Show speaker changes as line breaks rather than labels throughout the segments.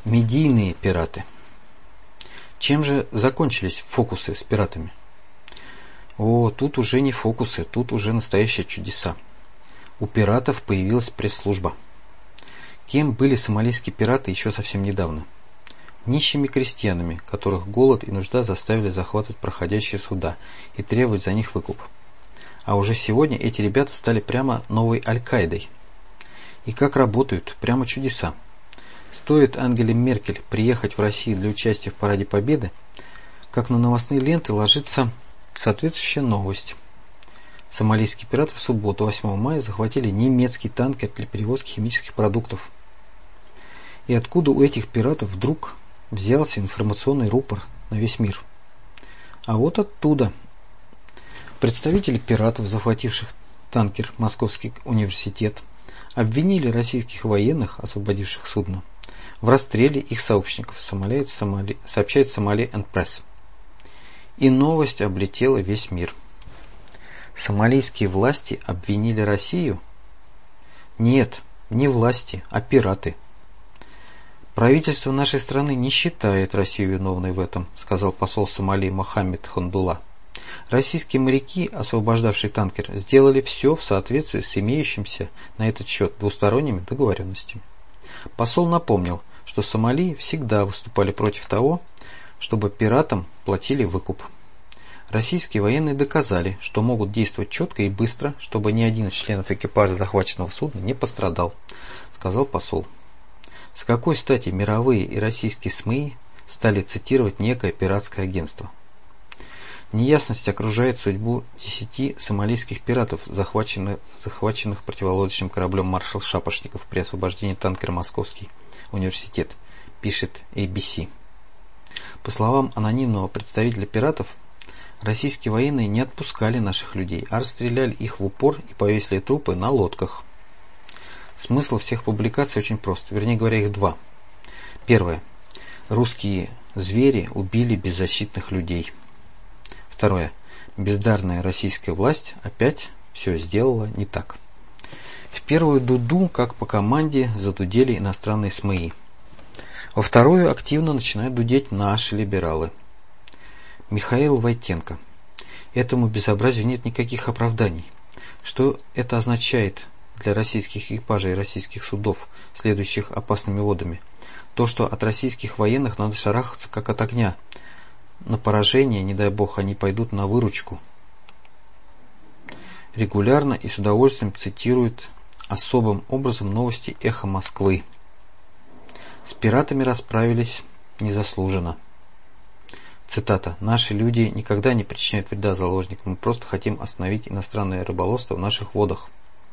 Медийные пираты. Чем же закончились фокусы с пиратами? О, тут уже не фокусы, тут уже настоящие чудеса. У пиратов появилась пресс-служба. Кем были сомалийские пираты еще совсем недавно? Нищими крестьянами, которых голод и нужда заставили захватывать проходящие суда и требовать за них выкуп. А уже сегодня эти ребята стали прямо новой Аль-Каидой. И как работают, прямо чудеса. Стоит Ангеле Меркель приехать в Россию для участия в Параде Победы, как на новостные ленты ложится соответствующая новость. Сомалийские пираты в субботу, 8 мая, захватили немецкий танкер для перевозки химических продуктов. И откуда у этих пиратов вдруг взялся информационный рупор на весь мир? А вот оттуда. Представители пиратов, захвативших танкер Московский университет, обвинили российских военных, освободивших судно, в расстреле их сообщников, сообщает Somali and Press. И новость облетела весь мир. Сомалийские власти обвинили Россию? Нет, не власти, а пираты. Правительство нашей страны не считает Россию виновной в этом, сказал посол Сомали Мохаммед Хандула. Российские моряки, освобождавшие танкер, сделали все в соответствии с имеющимся на этот счет двусторонними договоренностями. Посол напомнил, что Сомали всегда выступали против того, чтобы пиратам платили выкуп. Российские военные доказали, что могут действовать четко и быстро, чтобы ни один из членов экипажа захваченного судна не пострадал, сказал посол. С какой стати мировые и российские СМИ стали цитировать некое пиратское агентство? Неясность окружает судьбу 10 сомалийских пиратов, захваченных противолодочным кораблем «Маршал Шапошников» при освобождении танкера «Московский университет», пишет ABC. По словам анонимного представителя пиратов, российские военные не отпускали наших людей, а расстреляли их в упор и повесили трупы на лодках. Смысл всех публикаций очень прост, вернее говоря, их два. Первое. Русские звери убили беззащитных людей. Второе. Бездарная российская власть опять все сделала не так. В первую дуду, как по команде, задудели иностранные СМИ. Во вторую активно начинают дудеть наши либералы. Михаил Войтенко. Этому безобразию нет никаких оправданий. Что это означает для российских экипажей и российских судов, следующих опасными водами? То, что от российских военных надо шарахаться как от огня. На поражение, не дай бог, они пойдут на выручку. Регулярно и с удовольствием цитирует особым образом новости «Эхо Москвы». С пиратами расправились незаслуженно. Цитата. «Наши люди никогда не причиняют вреда заложникам, мы просто хотим остановить иностранное рыболовство в наших водах».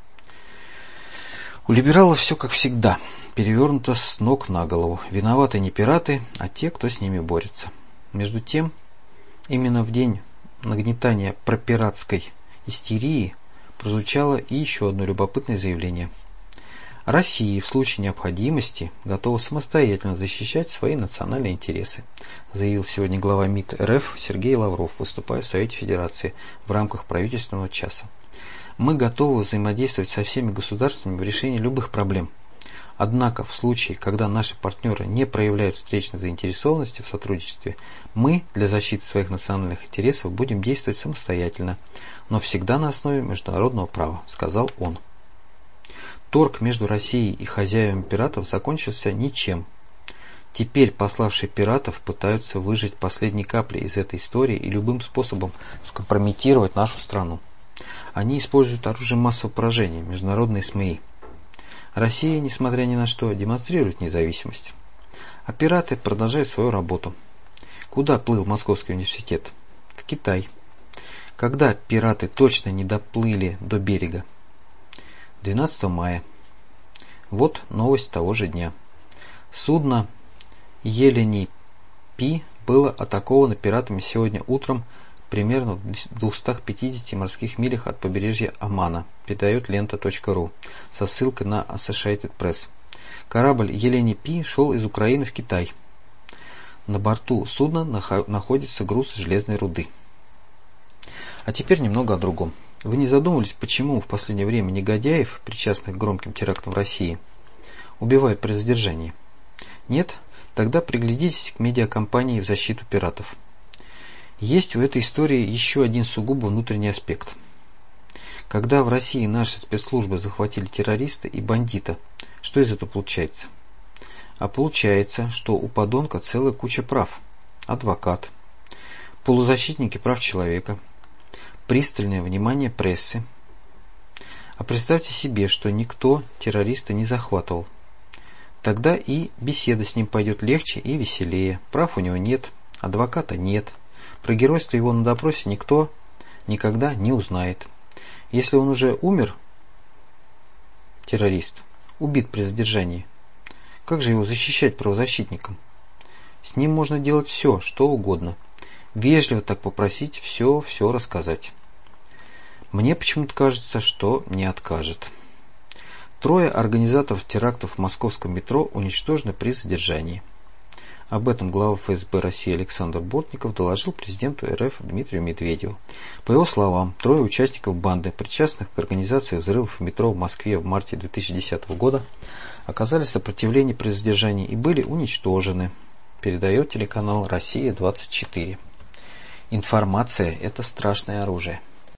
У либералов все как всегда, перевернуто с ног на голову. Виноваты не пираты, а те, кто с ними борется. Между тем, именно в день нагнетания пропиратской истерии прозвучало и еще одно любопытное заявление. Россия в случае необходимости готова самостоятельно защищать свои национальные интересы, заявил сегодня глава МИД РФ Сергей Лавров, выступая в Совете Федерации в рамках правительственного часа. Мы готовы взаимодействовать со всеми государствами в решении любых проблем. Однако в случае, когда наши партнеры не проявляют встречной заинтересованности в сотрудничестве, мы для защиты своих национальных интересов будем действовать самостоятельно, но всегда на основе международного права, сказал он. Торг между Россией и хозяевами пиратов закончился ничем. Теперь пославшие пиратов пытаются выжать последние капли из этой истории и любым способом скомпрометировать нашу страну. Они используют оружие массового поражения, международные СМИ. Россия, несмотря ни на что, демонстрирует независимость. А пираты продолжают свою работу. Куда плыл Московский университет? В Китай. Когда пираты точно не доплыли до берега? 12 мая. Вот новость того же дня. Судно Елени Пи было атаковано пиратами сегодня утром примерно в 250 морских милях от побережья Омана, передает лента.ру со ссылкой на Associated Press. Корабль Елени Пи шел из Украины в Китай. На борту судна находится груз железной руды. А теперь немного о другом. Вы не задумывались, почему в последнее время негодяев, причастных к громким терактам в России, убивают при задержании? Нет? Тогда приглядитесь к медиакомпании в защиту пиратов. Есть в этой истории еще один сугубо внутренний аспект. Когда в России наши спецслужбы захватили террориста и бандита, что из этого получается? А получается, что у подонка целая куча прав. Адвокат, полузащитники прав человека, пристальное внимание прессы. А представьте себе, что никто террориста не захватывал. Тогда и беседа с ним пойдет легче и веселее. Прав у него нет, адвоката нет. Про геройство его на допросе никто никогда не узнает. Если он уже умер, террорист, убит при задержании, как же его защищать правозащитникам? С ним можно делать все, что угодно. Вежливо так попросить все рассказать. Мне почему-то кажется, что не откажет. 3 организаторов терактов в московском метро уничтожены при задержании. Об этом глава ФСБ России Александр Бортников доложил президенту РФ Дмитрию Медведеву. По его словам, 3 участников банды, причастных к организации взрывов в метро в Москве в марте 2010 года, оказали сопротивление при задержании и были уничтожены. Передает телеканал «Россия-24». Информация – это страшное оружие.